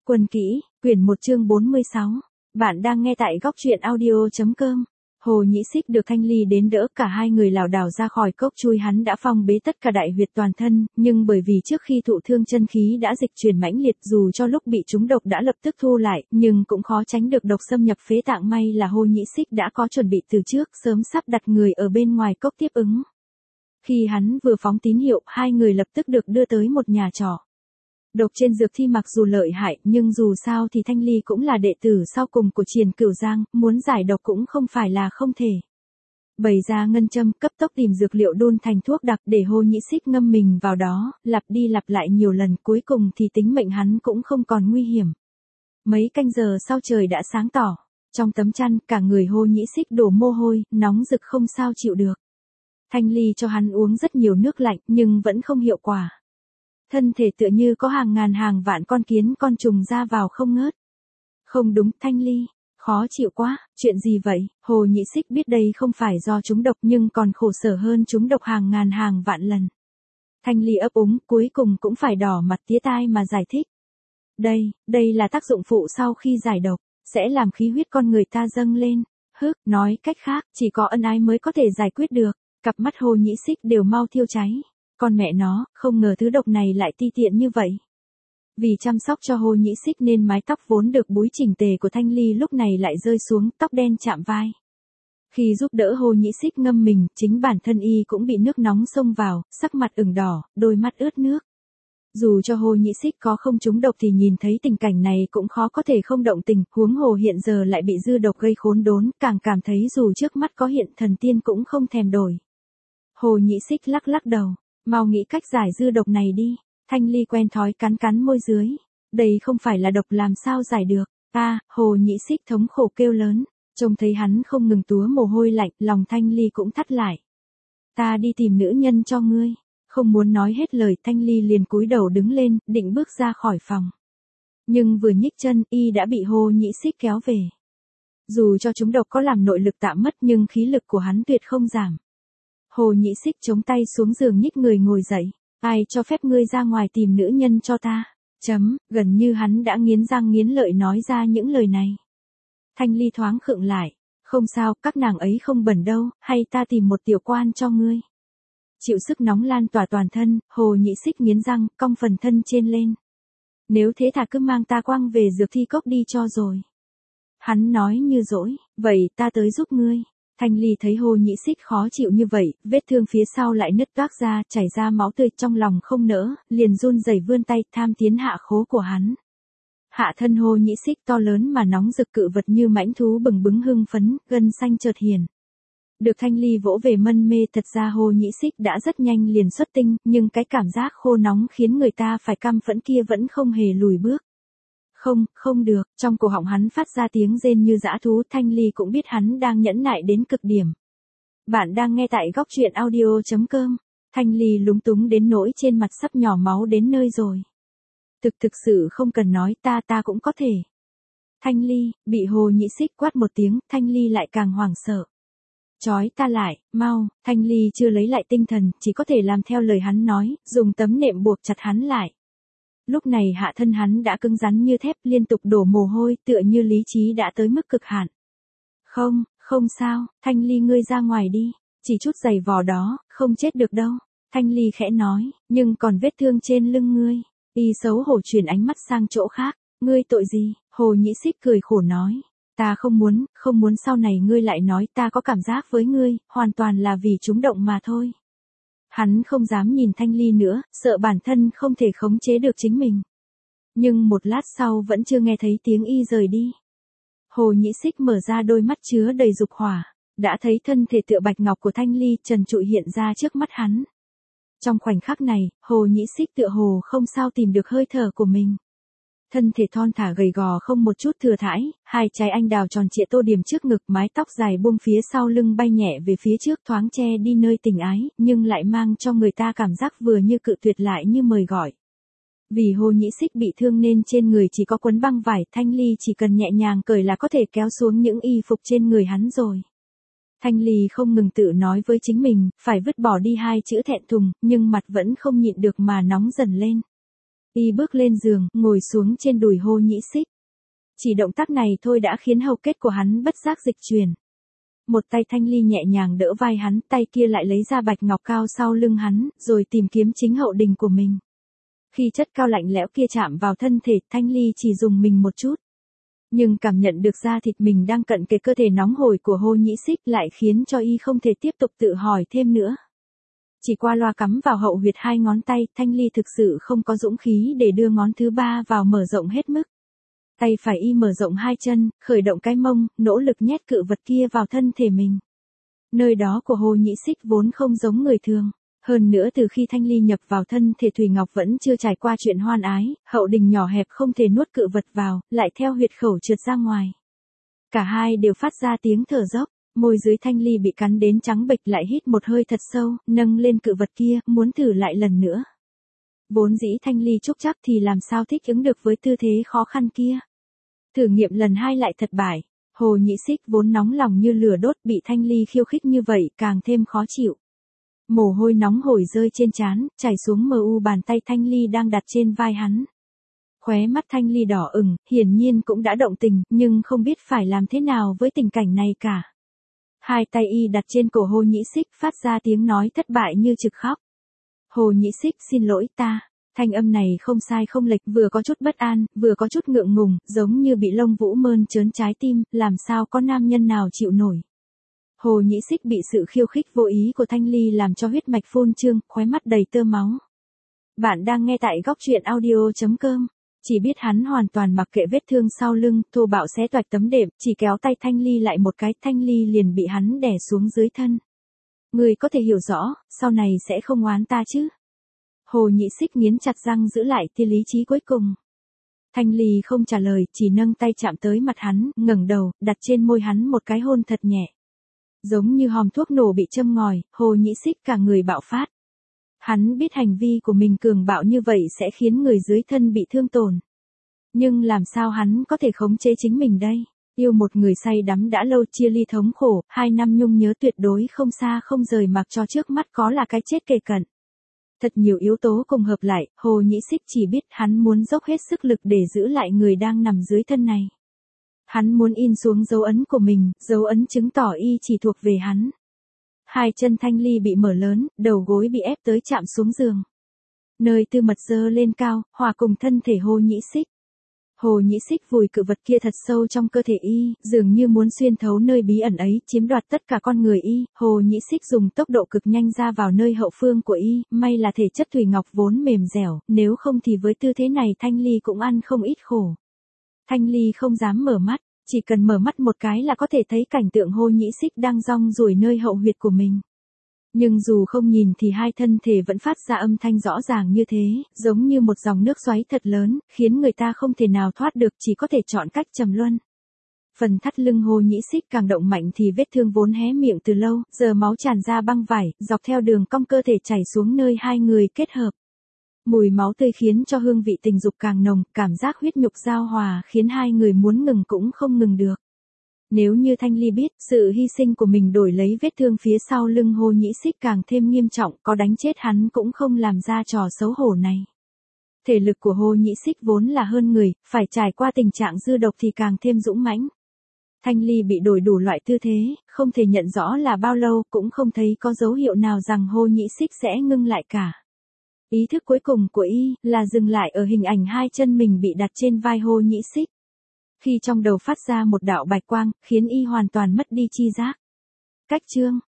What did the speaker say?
Quân kỹ, quyển 1 chương 46. Bạn đang nghe tại góc truyện audio.com. Hồ Nhĩ Xích được Thanh Ly đến đỡ, cả hai người lảo đảo ra khỏi cốc chui. Hắn đã phong bế tất cả đại huyệt toàn thân, nhưng bởi vì trước khi thụ thương chân khí đã dịch chuyển mãnh liệt, dù cho lúc bị trúng độc đã lập tức thu lại, nhưng cũng khó tránh được độc xâm nhập phế tạng. May là Hồ Nhĩ Xích đã có chuẩn bị từ trước, sớm sắp đặt người ở bên ngoài cốc tiếp ứng. Khi hắn vừa phóng tín hiệu, hai người lập tức được đưa tới một nhà trọ. Độc trên dược thi mặc dù lợi hại, nhưng dù sao thì Thanh Ly cũng là đệ tử sau cùng của Triền Cửu Giang, muốn giải độc cũng không phải là không thể. Bày ra ngân châm, cấp tốc tìm dược liệu đun thành thuốc đặc để Hồ Nhĩ Xích ngâm mình vào đó, lặp đi lặp lại nhiều lần, cuối cùng thì tính mệnh hắn cũng không còn nguy hiểm. Mấy canh giờ sau trời đã sáng tỏ, trong tấm chăn cả người Hồ Nhĩ Xích đổ mồ hôi, nóng rực không sao chịu được. Thanh Ly cho hắn uống rất nhiều nước lạnh nhưng vẫn không hiệu quả. Thân thể tựa như có hàng ngàn hàng vạn con kiến con trùng ra vào không ngớt. Không đúng, Thanh Ly, khó chịu quá, chuyện gì vậy? Hồ Nhĩ Xích biết đây không phải do trúng độc nhưng còn khổ sở hơn trúng độc hàng ngàn hàng vạn lần. Thanh Ly ấp úng, cuối cùng cũng phải đỏ mặt tía tai mà giải thích. Đây là tác dụng phụ sau khi giải độc, sẽ làm khí huyết con người ta dâng lên. Nói cách khác, chỉ có ân ái mới có thể giải quyết được. Cặp mắt Hồ Nhĩ Xích đều mau thiêu cháy. Con mẹ nó, không ngờ thứ độc này lại ti tiện như vậy. Vì chăm sóc cho Hồ Nhĩ Xích nên mái tóc vốn được búi chỉnh tề của Thanh Ly lúc này lại rơi xuống, tóc đen chạm vai. Khi giúp đỡ Hồ Nhĩ Xích ngâm mình, chính bản thân y cũng bị nước nóng xông vào, sắc mặt ửng đỏ, đôi mắt ướt nước. Dù cho Hồ Nhĩ Xích có không trúng độc thì nhìn thấy tình cảnh này cũng khó có thể không động tình, huống hồ hiện giờ lại bị dư độc gây khốn đốn, càng cảm thấy dù trước mắt có hiện thần tiên cũng không thèm đổi. Hồ Nhĩ Xích lắc lắc đầu. Mau nghĩ cách giải dư độc này đi. Thanh Ly quen thói cắn môi dưới. Đây không phải là độc, làm sao giải được. Hồ Nhĩ Xích thống khổ kêu lớn. Trông thấy hắn không ngừng túa mồ hôi lạnh, lòng Thanh Ly cũng thắt lại. Ta đi tìm nữ nhân cho ngươi. Không muốn nói hết lời, Thanh Ly liền cúi đầu đứng lên, định bước ra khỏi phòng. Nhưng vừa nhích chân, y đã bị Hồ Nhĩ Xích kéo về. Dù cho chúng độc có làm nội lực tạm mất nhưng khí lực của hắn tuyệt không giảm. Hồ Nhĩ Xích chống tay xuống giường nhích người ngồi dậy. Ai cho phép ngươi ra ngoài tìm nữ nhân cho ta? Gần như hắn đã nghiến răng nghiến lợi nói ra những lời này. Thanh Ly thoáng khựng lại. Không sao, các nàng ấy không bẩn đâu, hay ta tìm một tiểu quan cho ngươi. Chịu sức nóng lan tỏa toàn thân, Hồ Nhĩ Xích nghiến răng, cong phần thân trên lên. Nếu thế thà cứ mang ta quăng về dược thi cốc đi cho rồi. Hắn nói như dỗi, vậy ta tới giúp ngươi. Thanh Ly thấy Hồ Nhĩ Xích khó chịu như vậy, vết thương phía sau lại nứt toác ra, chảy ra máu tươi, trong lòng không nỡ, liền run rẩy vươn tay tham tiến hạ khố của hắn. Hạ thân Hồ Nhĩ Xích to lớn mà nóng rực, cự vật như mãnh thú bừng bừng hưng phấn, gân xanh chợt hiền. Được Thanh Ly vỗ về mân mê, thật ra Hồ Nhĩ Xích đã rất nhanh liền xuất tinh, nhưng cái cảm giác khô nóng khiến người ta phải căm phẫn kia vẫn không hề lùi bước. Không được, trong cổ họng hắn phát ra tiếng rên như dã thú. Thanh Ly cũng biết hắn đang nhẫn nại đến cực điểm. Bạn đang nghe tại góc truyện audio.com. Thanh Ly lúng túng đến nỗi trên mặt sắp nhỏ máu đến nơi rồi. Thực sự không cần nói, ta cũng có thể. Thanh Ly, bị Hồ Nhĩ Xích quát một tiếng, Thanh Ly lại càng hoảng sợ. Chói ta lại, mau. Thanh Ly chưa lấy lại tinh thần, chỉ có thể làm theo lời hắn nói, dùng tấm nệm buộc chặt hắn lại. Lúc này hạ thân hắn đã cứng rắn như thép, liên tục đổ mồ hôi, tựa như lý trí đã tới mức cực hạn. Không sao, Thanh Ly ngươi ra ngoài đi, chỉ chút giày vò đó, không chết được đâu. Thanh Ly khẽ nói, nhưng còn vết thương trên lưng ngươi. Y xấu hổ chuyển ánh mắt sang chỗ khác. Ngươi tội gì? Hồ Nhĩ Xích cười khổ nói. Ta không muốn sau này ngươi lại nói ta có cảm giác với ngươi, hoàn toàn là vì trúng động mà thôi. Hắn không dám nhìn Thanh Ly nữa, sợ bản thân không thể khống chế được chính mình. Nhưng một lát sau vẫn chưa nghe thấy tiếng y rời đi. Hồ Nhĩ Xích mở ra đôi mắt chứa đầy dục hỏa, đã thấy thân thể tựa bạch ngọc của Thanh Ly trần trụi hiện ra trước mắt hắn. Trong khoảnh khắc này, Hồ Nhĩ Xích tựa hồ không sao tìm được hơi thở của mình. Thân thể thon thả gầy gò không một chút thừa thãi, hai trái anh đào tròn trịa tô điểm trước ngực, mái tóc dài buông phía sau lưng bay nhẹ về phía trước, thoáng che đi nơi tình ái, nhưng lại mang cho người ta cảm giác vừa như cự tuyệt lại như mời gọi. Vì Hồ Nhĩ Xích bị thương nên trên người chỉ có quấn băng vải, Thanh Ly chỉ cần nhẹ nhàng cởi là có thể kéo xuống những y phục trên người hắn rồi. Thanh Ly không ngừng tự nói với chính mình, phải vứt bỏ đi hai chữ thẹn thùng, nhưng mặt vẫn không nhịn được mà nóng dần lên. Y bước lên giường, ngồi xuống trên đùi Hồ Nhĩ Xích. Chỉ động tác này thôi đã khiến hầu kết của hắn bất giác dịch chuyển. Một tay Thanh Ly nhẹ nhàng đỡ vai hắn, tay kia lại lấy ra bạch ngọc cao sau lưng hắn, rồi tìm kiếm chính hậu đình của mình. Khi chất cao lạnh lẽo kia chạm vào thân thể, Thanh Ly chỉ dùng mình một chút. Nhưng cảm nhận được da thịt mình đang cận kề cơ thể nóng hổi của Hồ Nhĩ Xích lại khiến cho y không thể tiếp tục tự hỏi thêm nữa. Chỉ qua loa cắm vào hậu huyệt 2 ngón tay, Thanh Ly thực sự không có dũng khí để đưa ngón thứ 3 vào mở rộng hết mức. Tay phải y mở rộng 2 chân, khởi động cái mông, nỗ lực nhét cự vật kia vào thân thể mình. Nơi đó của Hồ Nhĩ Xích vốn không giống người thường. Hơn nữa từ khi Thanh Ly nhập vào thân thể Thủy Ngọc vẫn chưa trải qua chuyện hoan ái, hậu đình nhỏ hẹp không thể nuốt cự vật vào, lại theo huyệt khẩu trượt ra ngoài. Cả hai đều phát ra tiếng thở dốc, môi dưới Thanh Ly bị cắn đến trắng bệch lại hít một hơi thật sâu, nâng lên cự vật kia, muốn thử lại lần nữa. Vốn dĩ Thanh Ly trúc chắc thì làm sao thích ứng được với tư thế khó khăn kia. Thử nghiệm lần 2 lại thất bại, Hồ Nhĩ Xích vốn nóng lòng như lửa đốt bị Thanh Ly khiêu khích như vậy càng thêm khó chịu. Mồ hôi nóng hổi rơi trên trán, chảy xuống mờ u bàn tay Thanh Ly đang đặt trên vai hắn. Khóe mắt Thanh Ly đỏ ửng, hiển nhiên cũng đã động tình, nhưng không biết phải làm thế nào với tình cảnh này cả. 2 tay y đặt trên cổ Hồ Nhĩ Xích phát ra tiếng nói thất bại như trực khóc. Hồ Nhĩ Xích xin lỗi ta. Thanh âm này không sai không lệch, vừa có chút bất an, vừa có chút ngượng ngùng, giống như bị lông vũ mơn trớn trái tim, làm sao có nam nhân nào chịu nổi. Hồ Nhĩ Xích bị sự khiêu khích vô ý của Thanh Ly làm cho huyết mạch phun trương, khóe mắt đầy tơ máu. Bạn đang nghe tại góc truyện audio.com. Chỉ biết hắn hoàn toàn mặc kệ vết thương sau lưng, thô bạo xé toạch tấm đệm, chỉ kéo tay Thanh Ly lại một cái, Thanh Ly liền bị hắn đè xuống dưới thân. Người có thể hiểu rõ, sau này sẽ không oán ta chứ. Hồ Nhĩ Xích nghiến chặt răng giữ lại tia lý trí cuối cùng. Thanh Ly không trả lời, chỉ nâng tay chạm tới mặt hắn, ngẩng đầu, đặt trên môi hắn một cái hôn thật nhẹ. Giống như hòm thuốc nổ bị châm ngòi, Hồ Nhĩ Xích cả người bạo phát. Hắn biết hành vi của mình cường bạo như vậy sẽ khiến người dưới thân bị thương tổn. Nhưng làm sao hắn có thể khống chế chính mình đây? Yêu một người say đắm đã lâu, chia ly thống khổ, 2 năm nhung nhớ tuyệt đối không xa không rời, mặc cho trước mắt có là cái chết kề cận. Thật nhiều yếu tố cùng hợp lại, Hồ Nhĩ Xích chỉ biết hắn muốn dốc hết sức lực để giữ lại người đang nằm dưới thân này. Hắn muốn in xuống dấu ấn của mình, dấu ấn chứng tỏ y chỉ thuộc về hắn. 2 chân Thanh Ly bị mở lớn, đầu gối bị ép tới chạm xuống giường. Nơi tư mật dơ lên cao, hòa cùng thân thể Hồ Nhĩ Xích. Hồ Nhĩ Xích vùi cự vật kia thật sâu trong cơ thể y, dường như muốn xuyên thấu nơi bí ẩn ấy, chiếm đoạt tất cả con người y. Hồ Nhĩ Xích dùng tốc độ cực nhanh ra vào nơi hậu phương của y, may là thể chất Thủy Ngọc vốn mềm dẻo, nếu không thì với tư thế này Thanh Ly cũng ăn không ít khổ. Thanh Ly không dám mở mắt, chỉ cần mở mắt một cái là có thể thấy cảnh tượng Hồ Nhĩ Xích đang rong ruổi nơi hậu huyệt của mình. Nhưng dù không nhìn thì 2 thân thể vẫn phát ra âm thanh rõ ràng như thế, giống như một dòng nước xoáy thật lớn, khiến người ta không thể nào thoát được, chỉ có thể chọn cách trầm luân. Phần thắt lưng Hồ Nhĩ Xích càng động mạnh thì vết thương vốn hé miệng từ lâu, giờ máu tràn ra băng vải, dọc theo đường cong cơ thể chảy xuống nơi 2 người kết hợp. Mùi máu tươi khiến cho hương vị tình dục càng nồng, cảm giác huyết nhục giao hòa khiến 2 người muốn ngừng cũng không ngừng được. Nếu như Thanh Ly biết, sự hy sinh của mình đổi lấy vết thương phía sau lưng Hồ Nhĩ Xích càng thêm nghiêm trọng, có đánh chết hắn cũng không làm ra trò xấu hổ này. Thể lực của Hồ Nhĩ Xích vốn là hơn người, phải trải qua tình trạng dư độc thì càng thêm dũng mãnh. Thanh Ly bị đổi đủ loại tư thế, không thể nhận rõ là bao lâu, cũng không thấy có dấu hiệu nào rằng Hồ Nhĩ Xích sẽ ngưng lại cả. Ý thức cuối cùng của y là dừng lại ở hình ảnh 2 chân mình bị đặt trên vai Hồ Nhĩ Xích. Khi trong đầu phát ra một đạo bạch quang, khiến y hoàn toàn mất đi chi giác. Cách chương